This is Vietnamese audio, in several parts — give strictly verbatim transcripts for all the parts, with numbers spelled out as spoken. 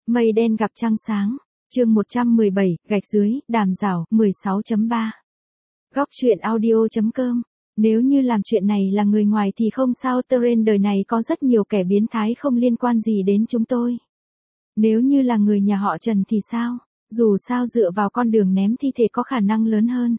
Mây đen gặp trăng sáng. Chương một trăm mười bảy, gạch dưới, đàm giảo, mười sáu chấm ba. Góc truyện audio chấm com. Nếu như làm chuyện này là người ngoài thì không sao, trên đời này có rất nhiều kẻ biến thái không liên quan gì đến chúng tôi. Nếu như là người nhà họ Trần thì sao? Dù sao dựa vào con đường ném thi thể có khả năng lớn hơn.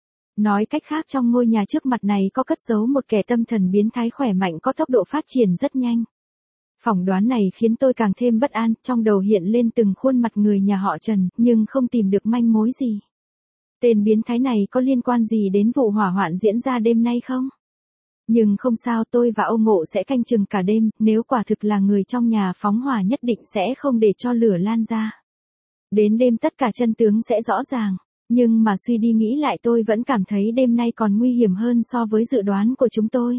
Nói cách khác, trong ngôi nhà trước mặt này có cất giấu một kẻ tâm thần biến thái khỏe mạnh có tốc độ phát triển rất nhanh. Phỏng đoán này khiến tôi càng thêm bất an, trong đầu hiện lên từng khuôn mặt người nhà họ Trần, nhưng không tìm được manh mối gì. Tên biến thái này có liên quan gì đến vụ hỏa hoạn diễn ra đêm nay không? Nhưng không sao, tôi và ông Ngộ sẽ canh chừng cả đêm, nếu quả thực là người trong nhà phóng hỏa nhất định sẽ không để cho lửa lan ra. Đến đêm tất cả chân tướng sẽ rõ ràng, nhưng mà suy đi nghĩ lại tôi vẫn cảm thấy đêm nay còn nguy hiểm hơn so với dự đoán của chúng tôi.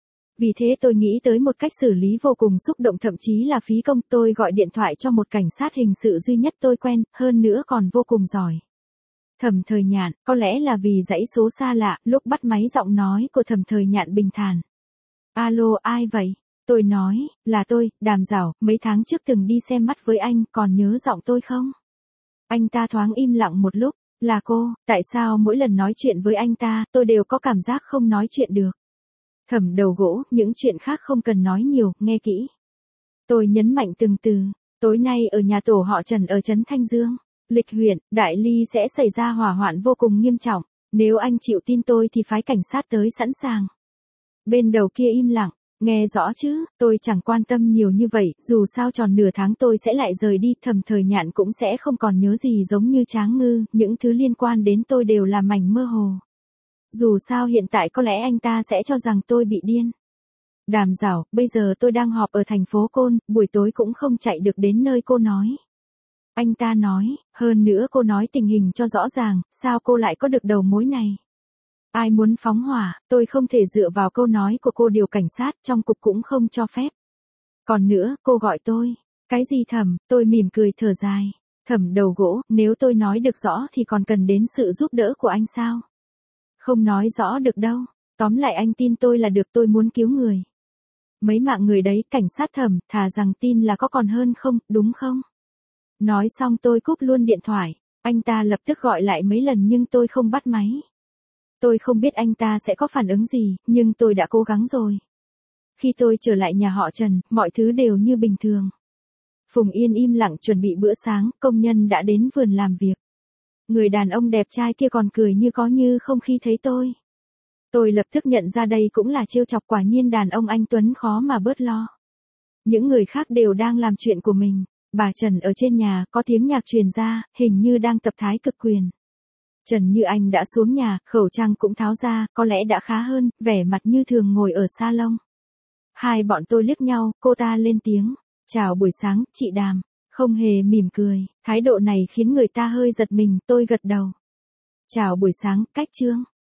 Vì thế tôi nghĩ tới một cách xử lý vô cùng xúc động, thậm chí là phí công. Tôi gọi điện thoại cho một cảnh sát hình sự duy nhất tôi quen, hơn nữa còn vô cùng giỏi. Thẩm Thời Nhạn. Có lẽ là vì dãy số xa lạ, lúc bắt máy giọng nói của Thẩm Thời Nhạn bình thản. Alo, ai vậy? Tôi nói, là tôi, Đàm Giảo, mấy tháng trước từng đi xem mắt với anh, còn nhớ giọng tôi không? Anh ta thoáng im lặng một lúc. Là cô, tại sao mỗi lần nói chuyện với anh ta, tôi đều có cảm giác không nói chuyện được? Thẩm Đầu Gỗ, những chuyện khác không cần nói nhiều, nghe kỹ. Tôi nhấn mạnh từng từ. Tối nay ở nhà tổ họ Trần ở trấn Thanh Dương, Lịch huyện, Đại Ly sẽ xảy ra hỏa hoạn vô cùng nghiêm trọng. Nếu anh chịu tin tôi thì phái cảnh sát tới sẵn sàng. Bên đầu kia im lặng. Nghe rõ chứ, tôi chẳng quan tâm nhiều như vậy, dù sao tròn nửa tháng tôi sẽ lại rời đi, Thẩm Thời Nhạn cũng sẽ không còn nhớ gì giống như Tráng Ngư, những thứ liên quan đến tôi đều là mảnh mơ hồ. Dù sao hiện tại có lẽ anh ta sẽ cho rằng tôi bị điên. Đàm Giảo, bây giờ tôi đang họp ở thành phố Côn, buổi tối cũng không chạy được đến nơi cô nói. Anh ta nói, hơn nữa cô nói tình hình cho rõ ràng, sao cô lại có được đầu mối này? Ai muốn phóng hỏa, tôi không thể dựa vào câu nói của cô điều cảnh sát, trong cục cũng không cho phép. Còn nữa, cô gọi tôi. Cái gì Thẩm? Tôi mỉm cười thở dài. Thẩm Đầu Gỗ, nếu tôi nói được rõ thì còn cần đến sự giúp đỡ của anh sao? Không nói rõ được đâu. Tóm lại anh tin tôi là được, tôi muốn cứu người. Mấy mạng người đấy, cảnh sát Thẩm, thà rằng tin là có còn hơn không, đúng không? Nói xong tôi cúp luôn điện thoại. Anh ta lập tức gọi lại mấy lần nhưng tôi không bắt máy. Tôi không biết anh ta sẽ có phản ứng gì, nhưng tôi đã cố gắng rồi. Khi tôi trở lại nhà họ Trần, mọi thứ đều như bình thường. Phùng Yên im lặng chuẩn bị bữa sáng, công nhân đã đến vườn làm việc. Người đàn ông đẹp trai kia còn cười như có như không khi thấy tôi. Tôi lập tức nhận ra đây cũng là trêu chọc, quả nhiên đàn ông anh Tuấn khó mà bớt lo. Những người khác đều đang làm chuyện của mình. Bà Trần ở trên nhà, có tiếng nhạc truyền ra, hình như đang tập thái cực quyền. Trần Như Anh đã xuống nhà, khẩu trang cũng tháo ra, có lẽ đã khá hơn, vẻ mặt như thường ngồi ở salon. Hai bọn tôi liếc nhau, cô ta lên tiếng. Chào buổi sáng, chị Đàm. Không hề mỉm cười, thái độ này khiến người ta hơi giật mình, tôi gật đầu. Chào buổi sáng, Cách Trương.